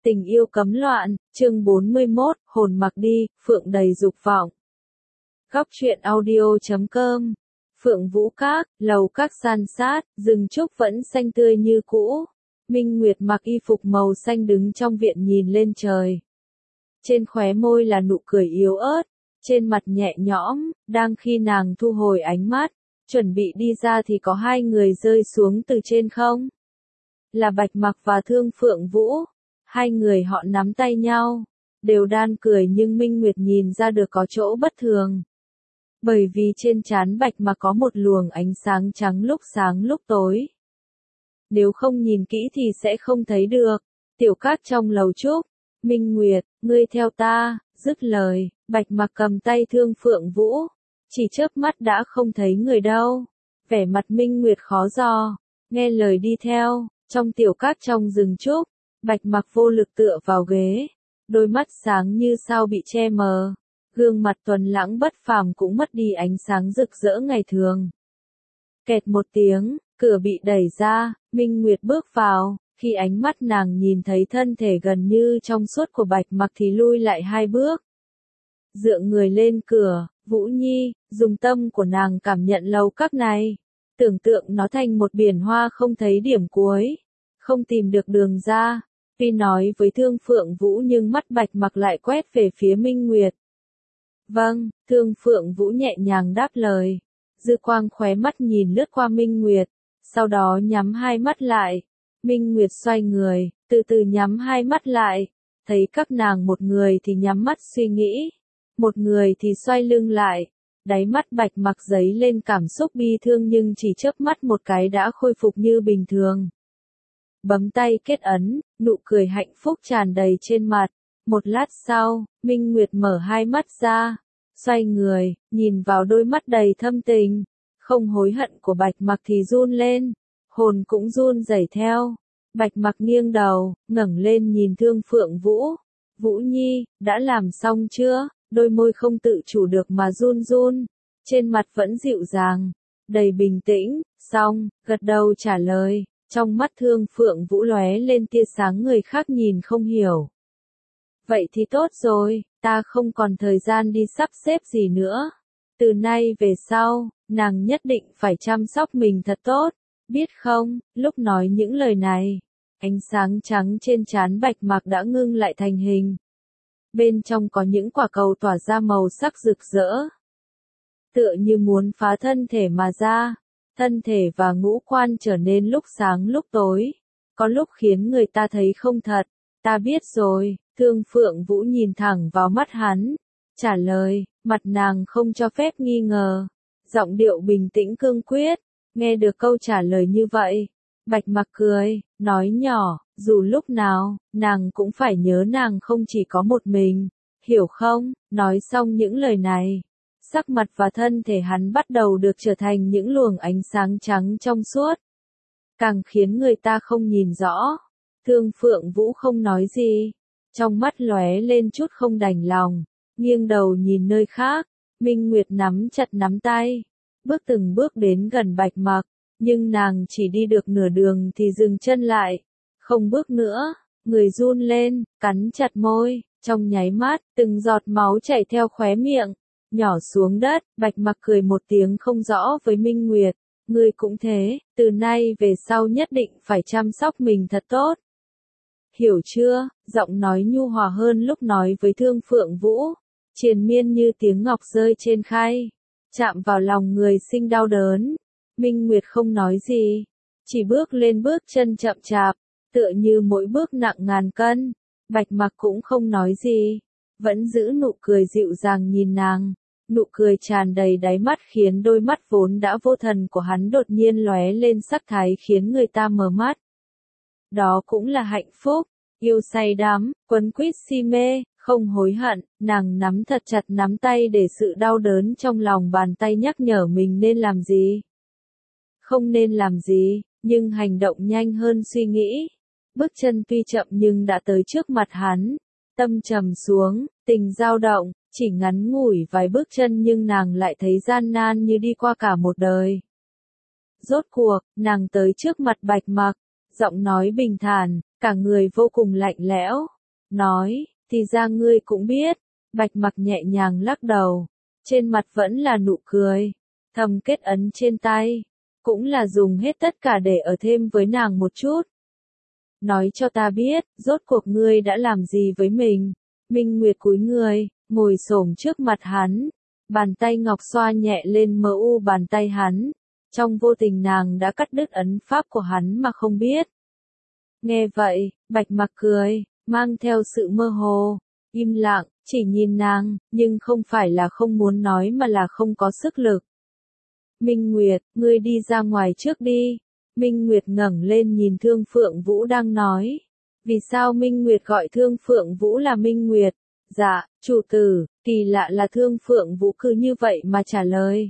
Tình yêu cấm loạn, chương 41, hồn mặc đi, Phượng đầy dục vọng. Góc truyện audio.com. Phượng Vũ Các, lầu các san sát, rừng trúc vẫn xanh tươi như cũ. Minh Nguyệt mặc y phục màu xanh đứng trong viện nhìn lên trời. Trên khóe môi là nụ cười yếu ớt, trên mặt nhẹ nhõm, đang khi nàng thu hồi ánh mắt, chuẩn bị đi ra thì có hai người rơi xuống từ trên không. Là Bạch Mặc và Thương Phượng Vũ. Hai người họ nắm tay nhau, đều đan cười nhưng Minh Nguyệt nhìn ra được có chỗ bất thường. Bởi vì trên trán Bạch Mặc có một luồng ánh sáng trắng lúc sáng lúc tối. Nếu không nhìn kỹ thì sẽ không thấy được. Tiểu Các trong lầu trúc, Minh Nguyệt, ngươi theo ta, dứt lời, Bạch Mặc cầm tay Thương Phượng Vũ, chỉ chớp mắt đã không thấy người đâu. Vẻ mặt Minh Nguyệt khó dò, nghe lời đi theo, trong Tiểu Các trong rừng trúc. Bạch Mặc vô lực tựa vào ghế, đôi mắt sáng như sao bị che mờ, gương mặt tuấn lãng bất phàm cũng mất đi ánh sáng rực rỡ ngày thường. Kẹt một tiếng, cửa bị đẩy ra, Minh Nguyệt bước vào, khi ánh mắt nàng nhìn thấy thân thể gần như trong suốt của Bạch Mặc thì lui lại hai bước. Dựa người lên cửa, Vũ Nhi, dùng tâm của nàng cảm nhận lầu các này, tưởng tượng nó thành một biển hoa không thấy điểm cuối, không tìm được đường ra. Tuy nói với Thương Phượng Vũ nhưng mắt Bạch Mặc lại quét về phía Minh Nguyệt. Vâng, Thương Phượng Vũ nhẹ nhàng đáp lời. Dư quang khóe mắt nhìn lướt qua Minh Nguyệt, sau đó nhắm hai mắt lại. Minh Nguyệt xoay người, từ từ nhắm hai mắt lại, thấy các nàng một người thì nhắm mắt suy nghĩ, một người thì xoay lưng lại. Đáy mắt Bạch Mặc dấy lên cảm xúc bi thương nhưng chỉ chớp mắt một cái đã khôi phục như bình thường. Bấm tay kết ấn, nụ cười hạnh phúc tràn đầy trên mặt. Một lát sau, Minh Nguyệt mở hai mắt ra, xoay người, nhìn vào đôi mắt đầy thâm tình, không hối hận của Bạch Mặc thì run lên, hồn cũng run rẩy theo. Bạch Mặc nghiêng đầu, ngẩng lên nhìn Thương Phượng Vũ. Vũ Nhi, đã làm xong chưa? Đôi môi không tự chủ được mà run run, trên mặt vẫn dịu dàng, đầy bình tĩnh, xong, gật đầu trả lời. Trong mắt Thương Phượng Vũ lóe lên tia sáng người khác nhìn không hiểu. Vậy thì tốt rồi, ta không còn thời gian đi sắp xếp gì nữa. Từ nay về sau, nàng nhất định phải chăm sóc mình thật tốt, biết không? Lúc nói những lời này, ánh sáng trắng trên trán Bạch Mặc đã ngưng lại thành hình. Bên trong có những quả cầu tỏa ra màu sắc rực rỡ, tựa như muốn phá thân thể mà ra. Thân thể và ngũ quan trở nên lúc sáng lúc tối, có lúc khiến người ta thấy không thật. Ta biết rồi, Thương Phượng Vũ nhìn thẳng vào mắt hắn, trả lời, mặt nàng không cho phép nghi ngờ, giọng điệu bình tĩnh cương quyết. Nghe được câu trả lời như vậy, Bạch Mặc cười, nói nhỏ, dù lúc nào, nàng cũng phải nhớ nàng không chỉ có một mình, hiểu không? Nói xong những lời này, sắc mặt và thân thể hắn bắt đầu được trở thành những luồng ánh sáng trắng trong suốt, càng khiến người ta không nhìn rõ. Thương Phượng Vũ không nói gì, trong mắt lóe lên chút không đành lòng, nghiêng đầu nhìn nơi khác. Minh Nguyệt nắm chặt nắm tay, bước từng bước đến gần Bạch Mặc, nhưng nàng chỉ đi được nửa đường thì dừng chân lại, không bước nữa, người run lên, cắn chặt môi, trong nháy mắt, từng giọt máu chảy theo khóe miệng, nhỏ xuống đất. Bạch Mặc cười một tiếng không rõ với Minh Nguyệt, ngươi cũng thế, từ nay về sau nhất định phải chăm sóc mình thật tốt. Hiểu chưa? Giọng nói nhu hòa hơn lúc nói với Thương Phượng Vũ, triền miên như tiếng ngọc rơi trên khay, chạm vào lòng người sinh đau đớn. Minh Nguyệt không nói gì, chỉ bước lên bước chân chậm chạp, tựa như mỗi bước nặng ngàn cân. Bạch Mặc cũng không nói gì, vẫn giữ nụ cười dịu dàng nhìn nàng. Nụ cười tràn đầy đáy mắt khiến đôi mắt vốn đã vô thần của hắn đột nhiên lóe lên sắc thái khiến người ta mở mắt. Đó cũng là hạnh phúc, yêu say đắm, quấn quýt si mê, không hối hận. Nàng nắm thật chặt nắm tay để sự đau đớn trong lòng bàn tay nhắc nhở mình nên làm gì, không nên làm gì, nhưng hành động nhanh hơn suy nghĩ. Bước chân tuy chậm nhưng đã tới trước mặt hắn, tâm trầm xuống, tình dao động. Chỉ ngắn ngủi vài bước chân nhưng nàng lại thấy gian nan như đi qua cả một đời. Rốt cuộc, nàng tới trước mặt Bạch Mặc, giọng nói bình thản, cả người vô cùng lạnh lẽo, nói, thì ra ngươi cũng biết. Bạch Mặc nhẹ nhàng lắc đầu, trên mặt vẫn là nụ cười, thầm kết ấn trên tay, cũng là dùng hết tất cả để ở thêm với nàng một chút. Nói cho ta biết, rốt cuộc ngươi đã làm gì với mình. Minh Nguyệt cúi người, ngồi xổm trước mặt hắn, bàn tay ngọc xoa nhẹ lên mờ u bàn tay hắn, trong vô tình nàng đã cắt đứt ấn pháp của hắn mà không biết. Nghe vậy, Bạch Mặc cười, mang theo sự mơ hồ, im lặng, chỉ nhìn nàng, nhưng không phải là không muốn nói mà là không có sức lực. Minh Nguyệt, ngươi đi ra ngoài trước đi. Minh Nguyệt ngẩng lên nhìn Thương Phượng Vũ đang nói. Vì sao Minh Nguyệt gọi Thương Phượng Vũ là Minh Nguyệt? Dạ, chủ tử, kỳ lạ là Thương Phượng Vũ cứ như vậy mà trả lời.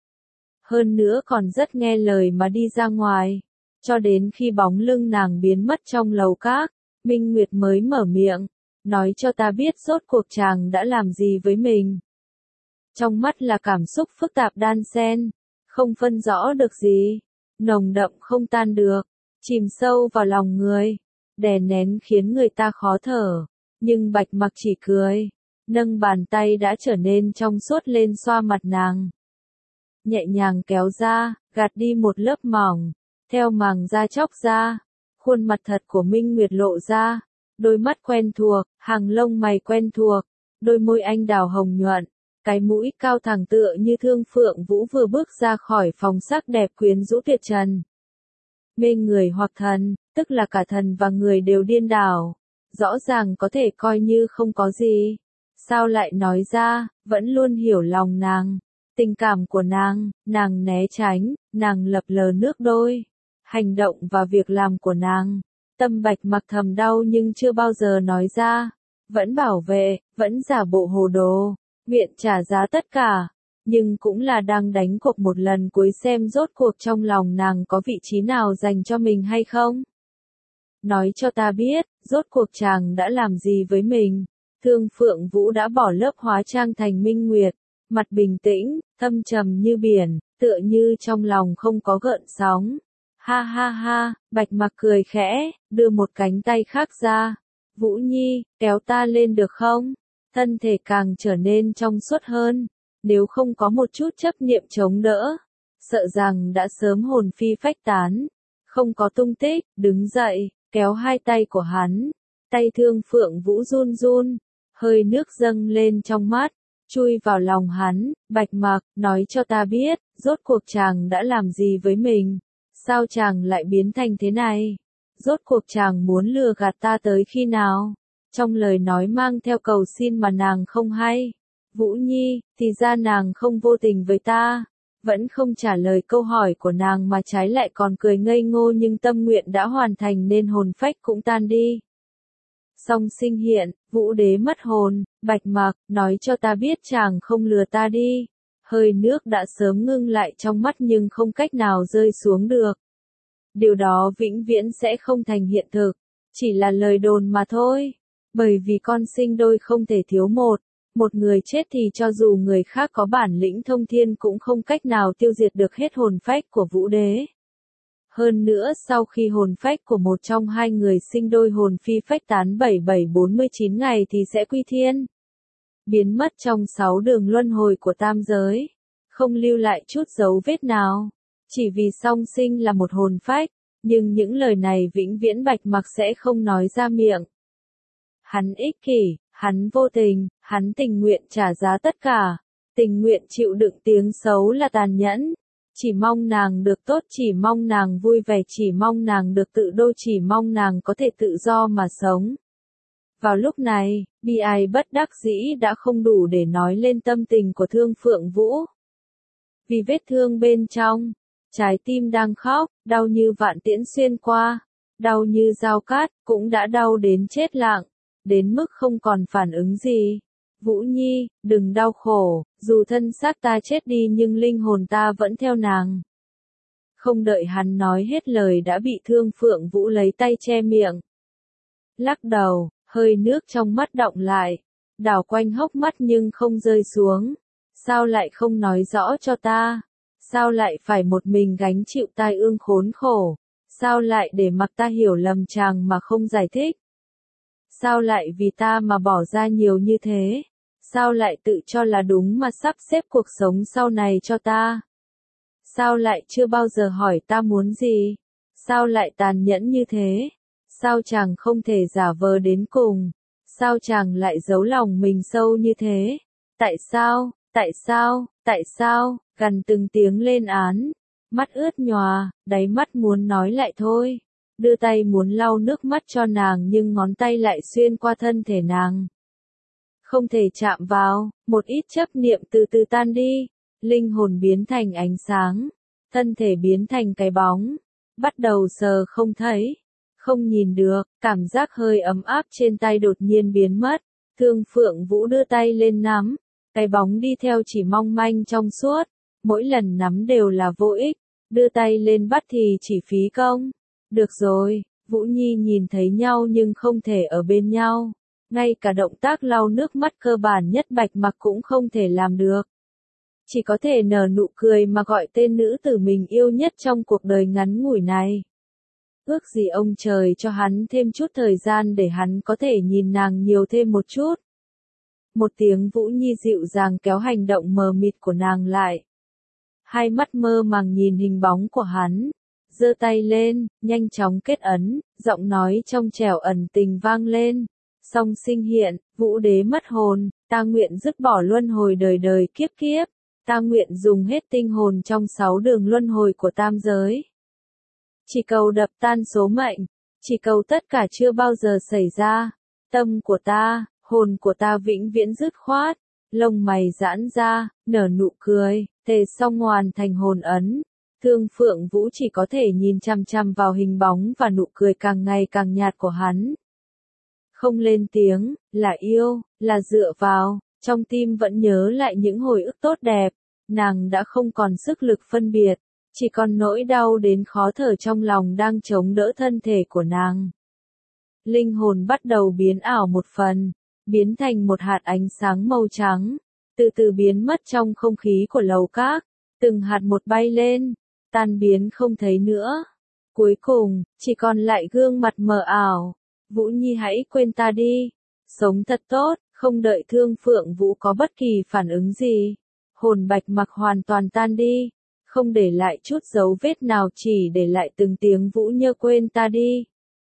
Hơn nữa còn rất nghe lời mà đi ra ngoài. Cho đến khi bóng lưng nàng biến mất trong lầu các, Minh Nguyệt mới mở miệng, nói cho ta biết rốt cuộc chàng đã làm gì với mình. Trong mắt là cảm xúc phức tạp đan xen, không phân rõ được gì, nồng đậm không tan được, chìm sâu vào lòng người, đè nén khiến người ta khó thở. Nhưng Bạch Mặc chỉ cười, nâng bàn tay đã trở nên trong suốt lên xoa mặt nàng. Nhẹ nhàng kéo ra, gạt đi một lớp mỏng, theo màng da chóc ra, khuôn mặt thật của Minh Nguyệt lộ ra, đôi mắt quen thuộc, hàng lông mày quen thuộc, đôi môi anh đào hồng nhuận, cái mũi cao thẳng tựa như Thương Phượng Vũ vừa bước ra khỏi phòng sắc đẹp quyến rũ tuyệt trần. Mê người hoặc thần, tức là cả thần và người đều điên đảo, rõ ràng có thể coi như không có gì. Sao lại nói ra, vẫn luôn hiểu lòng nàng, tình cảm của nàng né tránh, nàng lập lờ nước đôi, hành động và việc làm của nàng. Tâm Bạch Mặc thầm đau nhưng chưa bao giờ nói ra, vẫn bảo vệ, vẫn giả bộ hồ đồ, nguyện trả giá tất cả, nhưng cũng là đang đánh cuộc một lần cuối xem rốt cuộc trong lòng nàng có vị trí nào dành cho mình hay không. Nói cho ta biết, rốt cuộc chàng đã làm gì với mình. Thương Phượng Vũ đã bỏ lớp hóa trang thành Minh Nguyệt, mặt bình tĩnh, thâm trầm như biển, tựa như trong lòng không có gợn sóng. Ha ha ha, Bạch Mặc cười khẽ, đưa một cánh tay khác ra. Vũ Nhi, kéo ta lên được không? Thân thể càng trở nên trong suốt hơn, nếu không có một chút chấp niệm chống đỡ, sợ rằng đã sớm hồn phi phách tán, không có tung tích. Đứng dậy, kéo hai tay của hắn, tay Thương Phượng Vũ run run, hơi nước dâng lên trong mắt, chui vào lòng hắn. Bạch Mặc, nói cho ta biết, rốt cuộc chàng đã làm gì với mình, sao chàng lại biến thành thế này, rốt cuộc chàng muốn lừa gạt ta tới khi nào? Trong lời nói mang theo cầu xin mà nàng không hay. Vũ Nhi, thì ra nàng không vô tình với ta, vẫn không trả lời câu hỏi của nàng mà trái lại còn cười ngây ngô, nhưng tâm nguyện đã hoàn thành nên hồn phách cũng tan đi. Song Sinh hiện, Vũ Đế mất hồn. Bạch Mặc, nói cho ta biết chàng không lừa ta đi. Hơi nước đã sớm ngưng lại trong mắt nhưng không cách nào rơi xuống được. Điều đó vĩnh viễn sẽ không thành hiện thực, chỉ là lời đồn mà thôi. Bởi vì con sinh đôi không thể thiếu một người chết thì cho dù người khác có bản lĩnh thông thiên cũng không cách nào tiêu diệt được hết hồn phách của Vũ Đế. Hơn nữa sau khi hồn phách của một trong hai người sinh đôi hồn phi phách tán 7749 ngày thì sẽ quy thiên, biến mất trong 6 đường luân hồi của tam giới, không lưu lại chút dấu vết nào. Chỉ vì Song Sinh là một hồn phách, nhưng những lời này vĩnh viễn Bạch Mặc sẽ không nói ra miệng. Hắn ích kỷ, hắn vô tình, hắn tình nguyện trả giá tất cả, tình nguyện chịu đựng tiếng xấu là tàn nhẫn. Chỉ mong nàng được tốt, chỉ mong nàng vui vẻ, chỉ mong nàng được tự do, chỉ mong nàng có thể tự do mà sống. Vào lúc này, bi ai bất đắc dĩ đã không đủ để nói lên tâm tình của Thương Phượng Vũ. Vì vết thương bên trong, trái tim đang khóc, đau như vạn tiễn xuyên qua, đau như dao cát, cũng đã đau đến chết lặng, đến mức không còn phản ứng gì. Vũ Nhi, đừng đau khổ, dù thân xác ta chết đi nhưng linh hồn ta vẫn theo nàng. Không đợi hắn nói hết lời đã bị Thương Phượng Vũ lấy tay che miệng. Lắc đầu, hơi nước trong mắt đọng lại, đảo quanh hốc mắt nhưng không rơi xuống. Sao lại không nói rõ cho ta? Sao lại phải một mình gánh chịu tai ương khốn khổ? Sao lại để mặc ta hiểu lầm chàng mà không giải thích? Sao lại vì ta mà bỏ ra nhiều như thế? Sao lại tự cho là đúng mà sắp xếp cuộc sống sau này cho ta? Sao lại chưa bao giờ hỏi ta muốn gì? Sao lại tàn nhẫn như thế? Sao chàng không thể giả vờ đến cùng? Sao chàng lại giấu lòng mình sâu như thế? Tại sao? Tại sao? Tại sao? Gằn từng tiếng lên án. Mắt ướt nhòa, đáy mắt muốn nói lại thôi. Đưa tay muốn lau nước mắt cho nàng nhưng ngón tay lại xuyên qua thân thể nàng. Không thể chạm vào, một ít chấp niệm từ từ tan đi. Linh hồn biến thành ánh sáng. Thân thể biến thành cái bóng. Bắt đầu sờ không thấy. Không nhìn được, cảm giác hơi ấm áp trên tay đột nhiên biến mất. Thương Phượng Vũ đưa tay lên nắm. Cái bóng đi theo chỉ mong manh trong suốt. Mỗi lần nắm đều là vô ích. Đưa tay lên bắt thì chỉ phí công. Được rồi, Vũ Nhi nhìn thấy nhau nhưng không thể ở bên nhau. Ngay cả động tác lau nước mắt cơ bản nhất Bạch Mặc cũng không thể làm được. Chỉ có thể nở nụ cười mà gọi tên nữ tử mình yêu nhất trong cuộc đời ngắn ngủi này. Ước gì ông trời cho hắn thêm chút thời gian để hắn có thể nhìn nàng nhiều thêm một chút. Một tiếng Vũ Nhi dịu dàng kéo hành động mờ mịt của nàng lại. Hai mắt mơ màng nhìn hình bóng của hắn. Giơ tay lên, nhanh chóng kết ấn, giọng nói trong trẻo ẩn tình vang lên. Song sinh hiện, Vũ Đế mất hồn, ta nguyện dứt bỏ luân hồi đời đời kiếp kiếp. Ta nguyện dùng hết tinh hồn trong 6 đường luân hồi của tam giới. Chỉ cầu đập tan số mệnh, chỉ cầu tất cả chưa bao giờ xảy ra. Tâm của ta, hồn của ta vĩnh viễn dứt khoát. Lông mày giãn ra, nở nụ cười, thề xong hoàn thành hồn ấn. Thương Phượng Vũ chỉ có thể nhìn chằm chằm vào hình bóng và nụ cười càng ngày càng nhạt của hắn. Không lên tiếng, là yêu, là dựa vào, trong tim vẫn nhớ lại những hồi ức tốt đẹp. Nàng đã không còn sức lực phân biệt, chỉ còn nỗi đau đến khó thở trong lòng đang chống đỡ thân thể của nàng. Linh hồn bắt đầu biến ảo một phần, biến thành một hạt ánh sáng màu trắng, từ từ biến mất trong không khí của lầu các, từng hạt một bay lên, tan biến không thấy nữa. Cuối cùng, chỉ còn lại gương mặt mờ ảo. Vũ Nhi hãy quên ta đi, sống thật tốt, không đợi Thương Phượng Vũ có bất kỳ phản ứng gì. Hồn Bạch Mặc hoàn toàn tan đi, không để lại chút dấu vết nào, chỉ để lại từng tiếng Vũ Nhơ quên ta đi.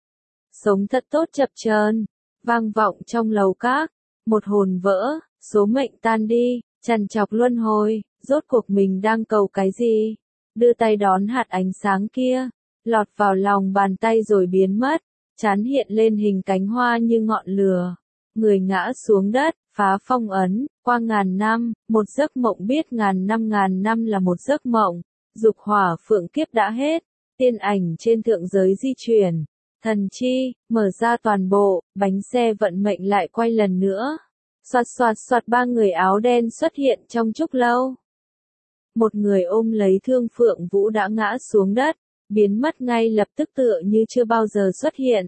Sống thật tốt chập chờn, vang vọng trong lầu các, một hồn vỡ, số mệnh tan đi, trằn trọc luân hồi, rốt cuộc mình đang cầu cái gì? Đưa tay đón hạt ánh sáng kia, lọt vào lòng bàn tay rồi biến mất, trán hiện lên hình cánh hoa như ngọn lửa. Người ngã xuống đất, phá phong ấn, qua ngàn năm, một giấc mộng biết ngàn năm là một giấc mộng, dục hỏa phượng kiếp đã hết, tiên ảnh trên thượng giới di chuyển, thần chi, mở ra toàn bộ, bánh xe vận mệnh lại quay lần nữa. Xoạt xoạt xoạt, ba người áo đen xuất hiện trong chốc lâu. Một người ôm lấy Thương Phượng Vũ đã ngã xuống đất, biến mất ngay lập tức tựa như chưa bao giờ xuất hiện.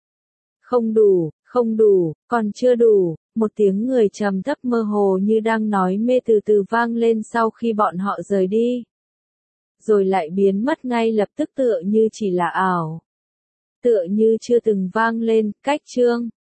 Không đủ, còn chưa đủ, một tiếng người trầm thấp mơ hồ như đang nói mê từ từ vang lên sau khi bọn họ rời đi. Rồi lại biến mất ngay lập tức tựa như chỉ là ảo. Tựa như chưa từng vang lên, cách chương.